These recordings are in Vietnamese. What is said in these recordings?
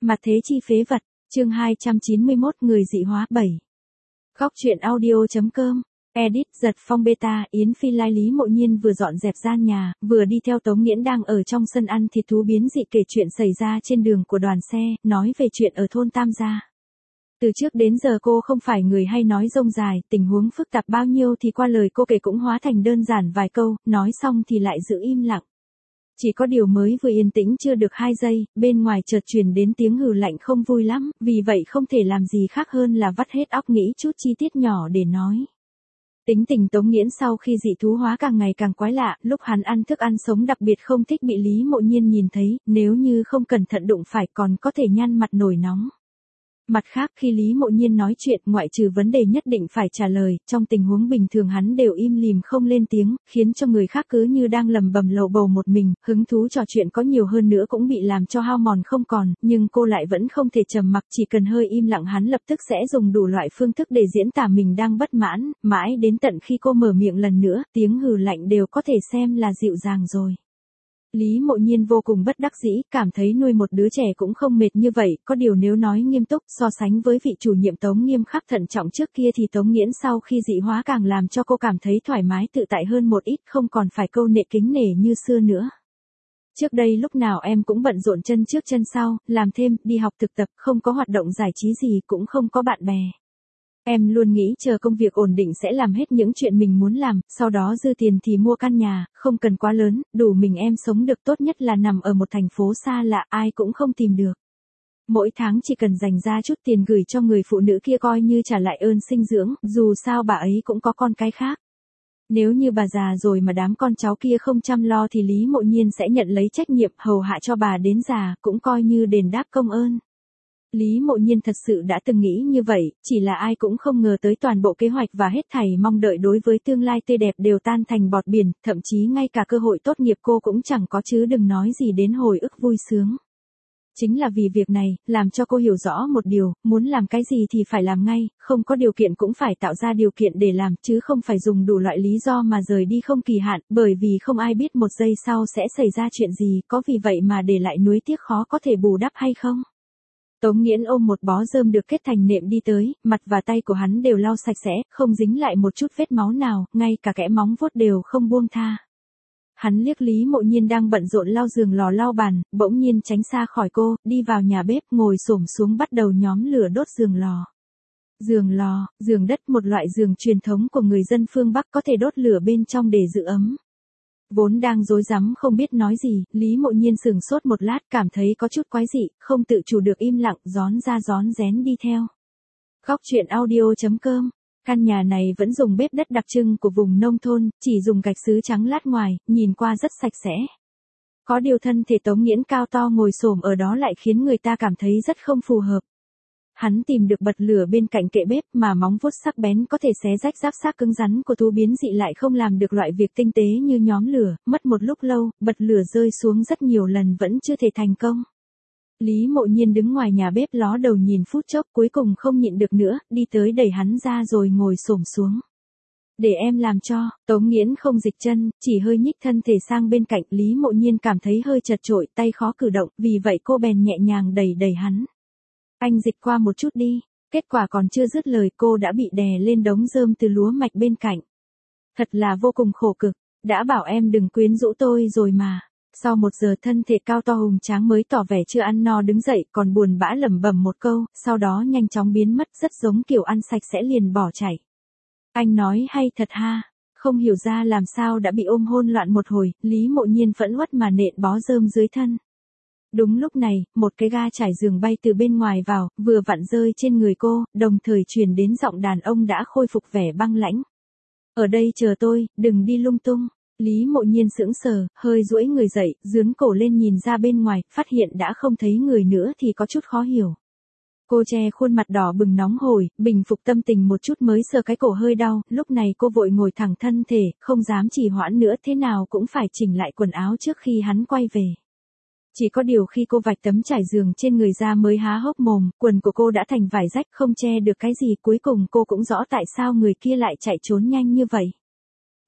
Mặt thế chi phế vật, chương 291 người dị hóa 7. Góc truyện audio.com, edit giật phong beta. Yến Phi Lai Lý Mộ Nhiên vừa dọn dẹp gian nhà, vừa đi theo Tống Nghiễn đang ở trong sân ăn thịt thú biến dị kể chuyện xảy ra trên đường của đoàn xe, nói về chuyện ở thôn Tam Gia. Từ trước đến giờ cô không phải người hay nói rông dài, tình huống phức tạp bao nhiêu thì qua lời cô kể cũng hóa thành đơn giản vài câu, nói xong thì lại giữ im lặng. Chỉ có điều mới vừa yên tĩnh chưa được 2 giây, bên ngoài chợt truyền đến tiếng hừ lạnh không vui lắm, vì vậy không thể làm gì khác hơn là vắt hết óc nghĩ chút chi tiết nhỏ để nói. Tính tình Tống Nghiễn sau khi dị thú hóa càng ngày càng quái lạ, lúc hắn ăn thức ăn sống đặc biệt không thích bị Lý Mộ Nhiên nhìn thấy, nếu như không cẩn thận đụng phải còn có thể nhăn mặt nổi nóng. Mặt khác khi Lý Mộ Nhiên nói chuyện ngoại trừ vấn đề nhất định phải trả lời, trong tình huống bình thường hắn đều im lìm không lên tiếng, khiến cho người khác cứ như đang lầm bầm lầu bầu một mình, hứng thú trò chuyện có nhiều hơn nữa cũng bị làm cho hao mòn không còn, nhưng cô lại vẫn không thể trầm mặc, chỉ cần hơi im lặng hắn lập tức sẽ dùng đủ loại phương thức để diễn tả mình đang bất mãn, mãi đến tận khi cô mở miệng lần nữa, tiếng hừ lạnh đều có thể xem là dịu dàng rồi. Lý Mộ Nhiên vô cùng bất đắc dĩ, cảm thấy nuôi một đứa trẻ cũng không mệt như vậy, có điều nếu nói nghiêm túc, so sánh với vị chủ nhiệm Tống nghiêm khắc thận trọng trước kia thì Tống Nghiễn sau khi dị hóa càng làm cho cô cảm thấy thoải mái tự tại hơn một ít, không còn phải câu nệ kính nể như xưa nữa. Trước đây lúc nào em cũng bận rộn chân trước chân sau, làm thêm, đi học thực tập, không có hoạt động giải trí gì, cũng không có bạn bè. Em luôn nghĩ chờ công việc ổn định sẽ làm hết những chuyện mình muốn làm, sau đó dư tiền thì mua căn nhà, không cần quá lớn, đủ mình em sống được, tốt nhất là nằm ở một thành phố xa lạ ai cũng không tìm được. Mỗi tháng chỉ cần dành ra chút tiền gửi cho người phụ nữ kia coi như trả lại ơn sinh dưỡng, dù sao bà ấy cũng có con cái khác. Nếu như bà già rồi mà đám con cháu kia không chăm lo thì Lý Mộ Nhiên sẽ nhận lấy trách nhiệm hầu hạ cho bà đến già, cũng coi như đền đáp công ơn. Lý Mộ Nhiên thật sự đã từng nghĩ như vậy, chỉ là ai cũng không ngờ tới toàn bộ kế hoạch và hết thảy mong đợi đối với tương lai tươi đẹp đều tan thành bọt biển, thậm chí ngay cả cơ hội tốt nghiệp cô cũng chẳng có chứ đừng nói gì đến hồi ức vui sướng. Chính là vì việc này, làm cho cô hiểu rõ một điều, muốn làm cái gì thì phải làm ngay, không có điều kiện cũng phải tạo ra điều kiện để làm, chứ không phải dùng đủ loại lý do mà rời đi không kỳ hạn, bởi vì không ai biết một giây sau sẽ xảy ra chuyện gì, có vì vậy mà để lại nuối tiếc khó có thể bù đắp hay không. Tống Nghiễn ôm một bó rơm được kết thành nệm đi tới, mặt và tay của hắn đều lau sạch sẽ, không dính lại một chút vết máu nào, ngay cả kẽ móng vuốt đều không buông tha. Hắn liếc Lý Mộ Nhiên đang bận rộn lau giường lò lau bàn, bỗng nhiên tránh xa khỏi cô, đi vào nhà bếp ngồi xổm xuống bắt đầu nhóm lửa đốt giường lò. Giường lò, giường đất, một loại giường truyền thống của người dân phương Bắc có thể đốt lửa bên trong để giữ ấm. Vốn đang rối rắm không biết nói gì, Lý Mộ Nhiên sửng sốt một lát cảm thấy có chút quái dị, không tự chủ được im lặng, rón ra rón rén đi theo. Góc truyện audio.com, căn nhà này vẫn dùng bếp đất đặc trưng của vùng nông thôn, chỉ dùng gạch sứ trắng lát ngoài, nhìn qua rất sạch sẽ. Có điều thân thể Tống Nghiễn cao to ngồi xổm ở đó lại khiến người ta cảm thấy rất không phù hợp. Hắn tìm được bật lửa bên cạnh kệ bếp mà móng vuốt sắc bén có thể xé rách giáp xác cứng rắn của thú biến dị lại không làm được loại việc tinh tế như nhóm lửa, mất một lúc lâu, bật lửa rơi xuống rất nhiều lần vẫn chưa thể thành công. Lý Mộ Nhiên đứng ngoài nhà bếp ló đầu nhìn phút chốc cuối cùng không nhịn được nữa, đi tới đẩy hắn ra rồi ngồi xổm xuống. Để em làm cho, Tống Nghiễn không dịch chân, chỉ hơi nhích thân thể sang bên cạnh, Lý Mộ Nhiên cảm thấy hơi chật chội, tay khó cử động, vì vậy cô bèn nhẹ nhàng đẩy hắn. Anh dịch qua một chút đi, kết quả còn chưa dứt lời cô đã bị đè lên đống rơm từ lúa mạch bên cạnh. Thật là vô cùng khổ cực, đã bảo em đừng quyến rũ tôi rồi mà. Sau 1 giờ thân thể cao to hùng tráng mới tỏ vẻ chưa ăn no đứng dậy còn buồn bã lẩm bẩm một câu, sau đó nhanh chóng biến mất rất giống kiểu ăn sạch sẽ liền bỏ chạy. Anh nói hay thật ha, không hiểu ra làm sao đã bị ôm hôn loạn một hồi, Lý Mộ Nhiên phẫn uất mà nện bó rơm dưới thân. Đúng lúc này, một cái ga trải giường bay từ bên ngoài vào, vừa vặn rơi trên người cô, đồng thời truyền đến giọng đàn ông đã khôi phục vẻ băng lãnh. Ở đây chờ tôi, đừng đi lung tung. Lý Mộ Nhiên sững sờ, hơi duỗi người dậy, dướn cổ lên nhìn ra bên ngoài, phát hiện đã không thấy người nữa thì có chút khó hiểu. Cô che khuôn mặt đỏ bừng nóng hổi, bình phục tâm tình một chút mới sờ cái cổ hơi đau, lúc này cô vội ngồi thẳng thân thể, không dám trì hoãn nữa, thế nào cũng phải chỉnh lại quần áo trước khi hắn quay về. Chỉ có điều khi cô vạch tấm trải giường trên người ra mới há hốc mồm, quần của cô đã thành vải rách không che được cái gì, cuối cùng cô cũng rõ tại sao người kia lại chạy trốn nhanh như vậy.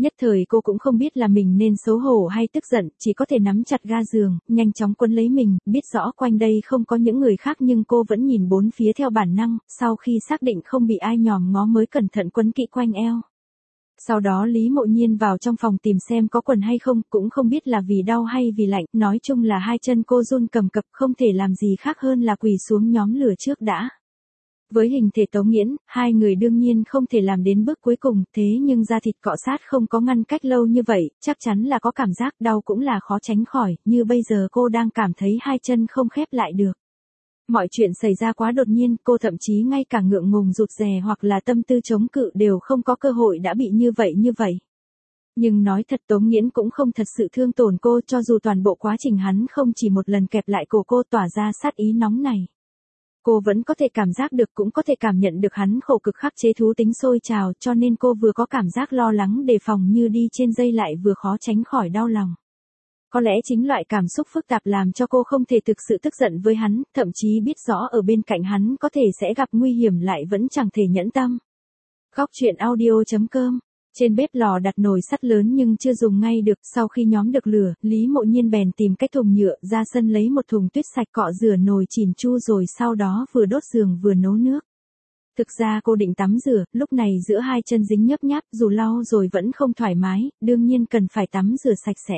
Nhất thời cô cũng không biết là mình nên xấu hổ hay tức giận, chỉ có thể nắm chặt ga giường, nhanh chóng quấn lấy mình, biết rõ quanh đây không có những người khác nhưng cô vẫn nhìn bốn phía theo bản năng, sau khi xác định không bị ai nhòm ngó mới cẩn thận quấn kỹ quanh eo. Sau đó Lý Mộ Nhiên vào trong phòng tìm xem có quần hay không, cũng không biết là vì đau hay vì lạnh, nói chung là hai chân cô run cầm cập không thể làm gì khác hơn là quỳ xuống nhóm lửa trước đã. Với hình thể Tống Nghiễn, hai người đương nhiên không thể làm đến bước cuối cùng, thế nhưng da thịt cọ sát không có ngăn cách lâu như vậy, chắc chắn là có cảm giác đau cũng là khó tránh khỏi, như bây giờ cô đang cảm thấy hai chân không khép lại được. Mọi chuyện xảy ra quá đột nhiên, cô thậm chí ngay cả ngượng ngùng rụt rè hoặc là tâm tư chống cự đều không có cơ hội đã bị như vậy. Nhưng nói thật Tống Nghiễn cũng không thật sự thương tổn cô, cho dù toàn bộ quá trình hắn không chỉ một lần kẹp lại cổ cô tỏa ra sát ý nóng này. Cô vẫn có thể cảm giác được cũng có thể cảm nhận được hắn khổ cực khắc chế thú tính sôi trào, cho nên cô vừa có cảm giác lo lắng đề phòng như đi trên dây lại vừa khó tránh khỏi đau lòng. Có lẽ chính loại cảm xúc phức tạp làm cho cô không thể thực sự tức giận với hắn, thậm chí biết rõ ở bên cạnh hắn có thể sẽ gặp nguy hiểm lại vẫn chẳng thể nhẫn tâm. Góc truyện audio.com. Trên bếp lò đặt nồi sắt lớn nhưng chưa dùng ngay được, sau khi nhóm được lửa, Lý Mộ Nhiên bèn tìm cái thùng nhựa ra sân lấy một thùng tuyết sạch cọ rửa nồi chỉn chu rồi sau đó vừa đốt giường vừa nấu nước. Thực ra cô định tắm rửa, lúc này giữa hai chân dính nhớp nháp, dù lau rồi vẫn không thoải mái, đương nhiên cần phải tắm rửa sạch sẽ.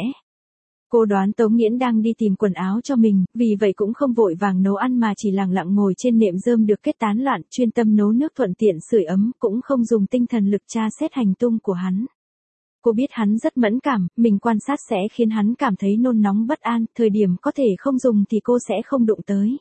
Cô đoán Tống Nghiễn đang đi tìm quần áo cho mình, vì vậy cũng không vội vàng nấu ăn mà chỉ lặng lặng ngồi trên nệm rơm được kết tán loạn, chuyên tâm nấu nước thuận tiện sưởi ấm, cũng không dùng tinh thần lực tra xét hành tung của hắn. Cô biết hắn rất mẫn cảm, mình quan sát sẽ khiến hắn cảm thấy nôn nóng bất an, thời điểm có thể không dùng thì cô sẽ không đụng tới.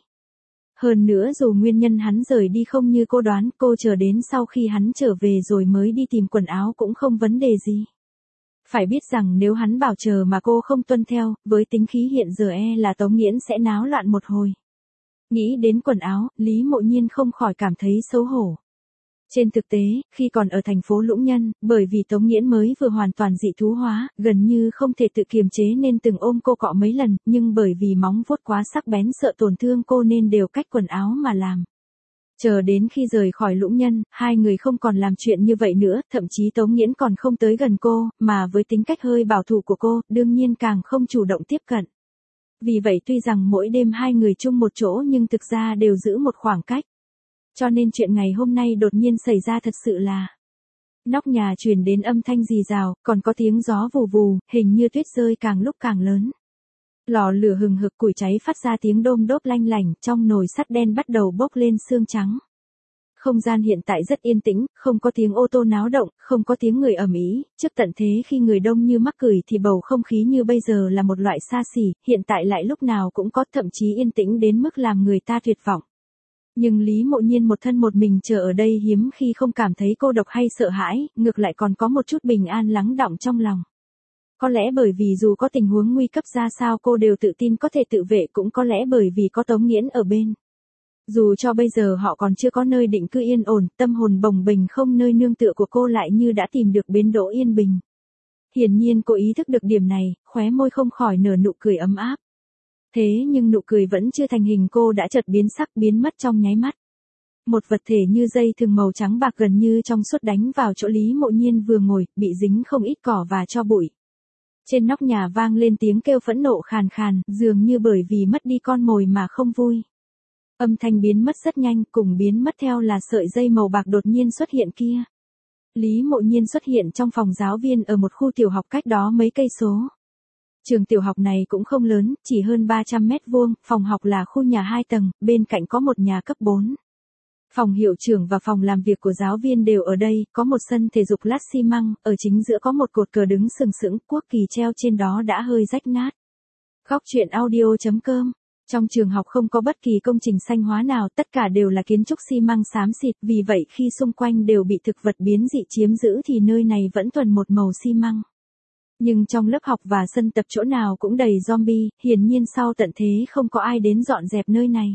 Hơn nữa dù nguyên nhân hắn rời đi không như cô đoán, cô chờ đến sau khi hắn trở về rồi mới đi tìm quần áo cũng không vấn đề gì. Phải biết rằng nếu hắn bảo chờ mà cô không tuân theo, với tính khí hiện giờ là Tống Nghiễn sẽ náo loạn một hồi. Nghĩ đến quần áo, Lý Mộ Nhiên không khỏi cảm thấy xấu hổ. Trên thực tế, khi còn ở thành phố Lũng Nhân, bởi vì Tống Nghiễn mới vừa hoàn toàn dị thú hóa, gần như không thể tự kiềm chế nên từng ôm cô cọ mấy lần, nhưng bởi vì móng vuốt quá sắc bén sợ tổn thương cô nên đều cách quần áo mà làm. Chờ đến khi rời khỏi Lũng Nhân, hai người không còn làm chuyện như vậy nữa, thậm chí Tống Nghiễn còn không tới gần cô, mà với tính cách hơi bảo thủ của cô, đương nhiên càng không chủ động tiếp cận. Vì vậy tuy rằng mỗi đêm hai người chung một chỗ nhưng thực ra đều giữ một khoảng cách. Cho nên chuyện ngày hôm nay đột nhiên xảy ra thật sự là nóc nhà truyền đến âm thanh rì rào, còn có tiếng gió vù vù, hình như tuyết rơi càng lúc càng lớn. Lò lửa hừng hực củi cháy phát ra tiếng đôm đốp lanh lảnh, trong nồi sắt đen bắt đầu bốc lên sương trắng. Không gian hiện tại rất yên tĩnh, không có tiếng ô tô náo động, không có tiếng người ầm ĩ, trước tận thế khi người đông như mắc cười thì bầu không khí như bây giờ là một loại xa xỉ, hiện tại lại lúc nào cũng có, thậm chí yên tĩnh đến mức làm người ta tuyệt vọng. Nhưng Lý Mộ Nhiên một thân một mình chờ ở đây hiếm khi không cảm thấy cô độc hay sợ hãi, ngược lại còn có một chút bình an lắng đọng trong lòng. Có lẽ bởi vì dù có tình huống nguy cấp ra sao cô đều tự tin có thể tự vệ, cũng có lẽ bởi vì có Tống Nghiễn ở bên. Dù cho bây giờ họ còn chưa có nơi định cư yên ổn, tâm hồn bồng bềnh không nơi nương tựa của cô lại như đã tìm được bến đỗ yên bình. Hiển nhiên cô ý thức được điểm này, khóe môi không khỏi nở nụ cười ấm áp. Thế nhưng nụ cười vẫn chưa thành hình, cô đã chợt biến sắc biến mất trong nháy mắt. Một vật thể như dây thừng màu trắng bạc gần như trong suốt đánh vào chỗ Lý Mộ Nhiên vừa ngồi, bị dính không ít cỏ và tro bụi. Trên nóc nhà vang lên tiếng kêu phẫn nộ khàn khàn, dường như bởi vì mất đi con mồi mà không vui. Âm thanh biến mất rất nhanh, cùng biến mất theo là sợi dây màu bạc đột nhiên xuất hiện kia. Lý Mộ Nhiên xuất hiện trong phòng giáo viên ở một khu tiểu học cách đó mấy cây số. Trường tiểu học này cũng không lớn, chỉ hơn 300 mét vuông, phòng học là khu nhà 2 tầng, bên cạnh có một nhà cấp 4. Phòng hiệu trưởng và phòng làm việc của giáo viên đều ở đây, có một sân thể dục lát xi măng, ở chính giữa có một cột cờ đứng sừng sững, quốc kỳ treo trên đó đã hơi rách nát. Góc truyện audio.com. Trong trường học không có bất kỳ công trình xanh hóa nào, tất cả đều là kiến trúc xi măng xám xịt, vì vậy khi xung quanh đều bị thực vật biến dị chiếm giữ thì nơi này vẫn thuần một màu xi măng. Nhưng trong lớp học và sân tập chỗ nào cũng đầy zombie, hiển nhiên sau tận thế không có ai đến dọn dẹp nơi này.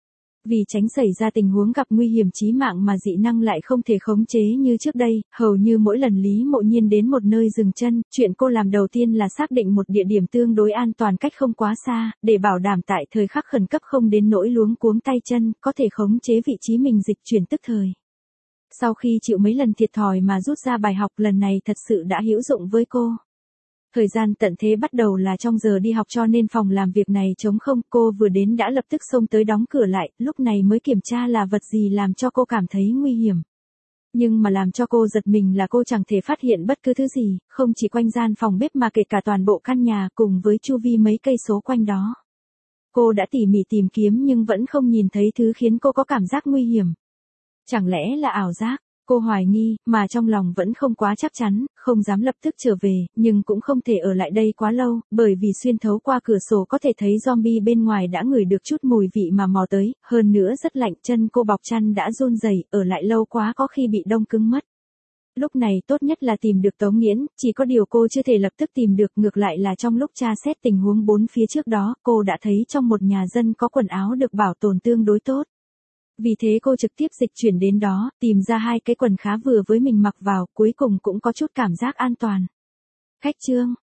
Vì tránh xảy ra tình huống gặp nguy hiểm chí mạng mà dị năng lại không thể khống chế như trước đây, hầu như mỗi lần Lý Mộ Nhiên đến một nơi dừng chân, chuyện cô làm đầu tiên là xác định một địa điểm tương đối an toàn cách không quá xa, để bảo đảm tại thời khắc khẩn cấp không đến nỗi luống cuống tay chân, có thể khống chế vị trí mình dịch chuyển tức thời. Sau khi chịu mấy lần thiệt thòi mà rút ra bài học lần này thật sự đã hữu dụng với cô. Thời gian tận thế bắt đầu là trong giờ đi học cho nên phòng làm việc này trống không, cô vừa đến đã lập tức xông tới đóng cửa lại, lúc này mới kiểm tra là vật gì làm cho cô cảm thấy nguy hiểm. Nhưng mà làm cho cô giật mình là cô chẳng thể phát hiện bất cứ thứ gì, không chỉ quanh gian phòng bếp mà kể cả toàn bộ căn nhà cùng với chu vi mấy cây số quanh đó. Cô đã tỉ mỉ tìm kiếm nhưng vẫn không nhìn thấy thứ khiến cô có cảm giác nguy hiểm. Chẳng lẽ là ảo giác? Cô hoài nghi, mà trong lòng vẫn không quá chắc chắn, không dám lập tức trở về, nhưng cũng không thể ở lại đây quá lâu, bởi vì xuyên thấu qua cửa sổ có thể thấy zombie bên ngoài đã ngửi được chút mùi vị mà mò tới, hơn nữa rất lạnh, chân cô bọc chăn đã run rẩy, ở lại lâu quá có khi bị đông cứng mất. Lúc này tốt nhất là tìm được Tống Nghiễn, chỉ có điều cô chưa thể lập tức tìm được, ngược lại là trong lúc tra xét tình huống bốn phía trước đó, cô đã thấy trong một nhà dân có quần áo được bảo tồn tương đối tốt. Vì thế cô trực tiếp dịch chuyển đến đó, tìm ra hai cái quần khá vừa với mình mặc vào, cuối cùng cũng có chút cảm giác an toàn. Khách trương,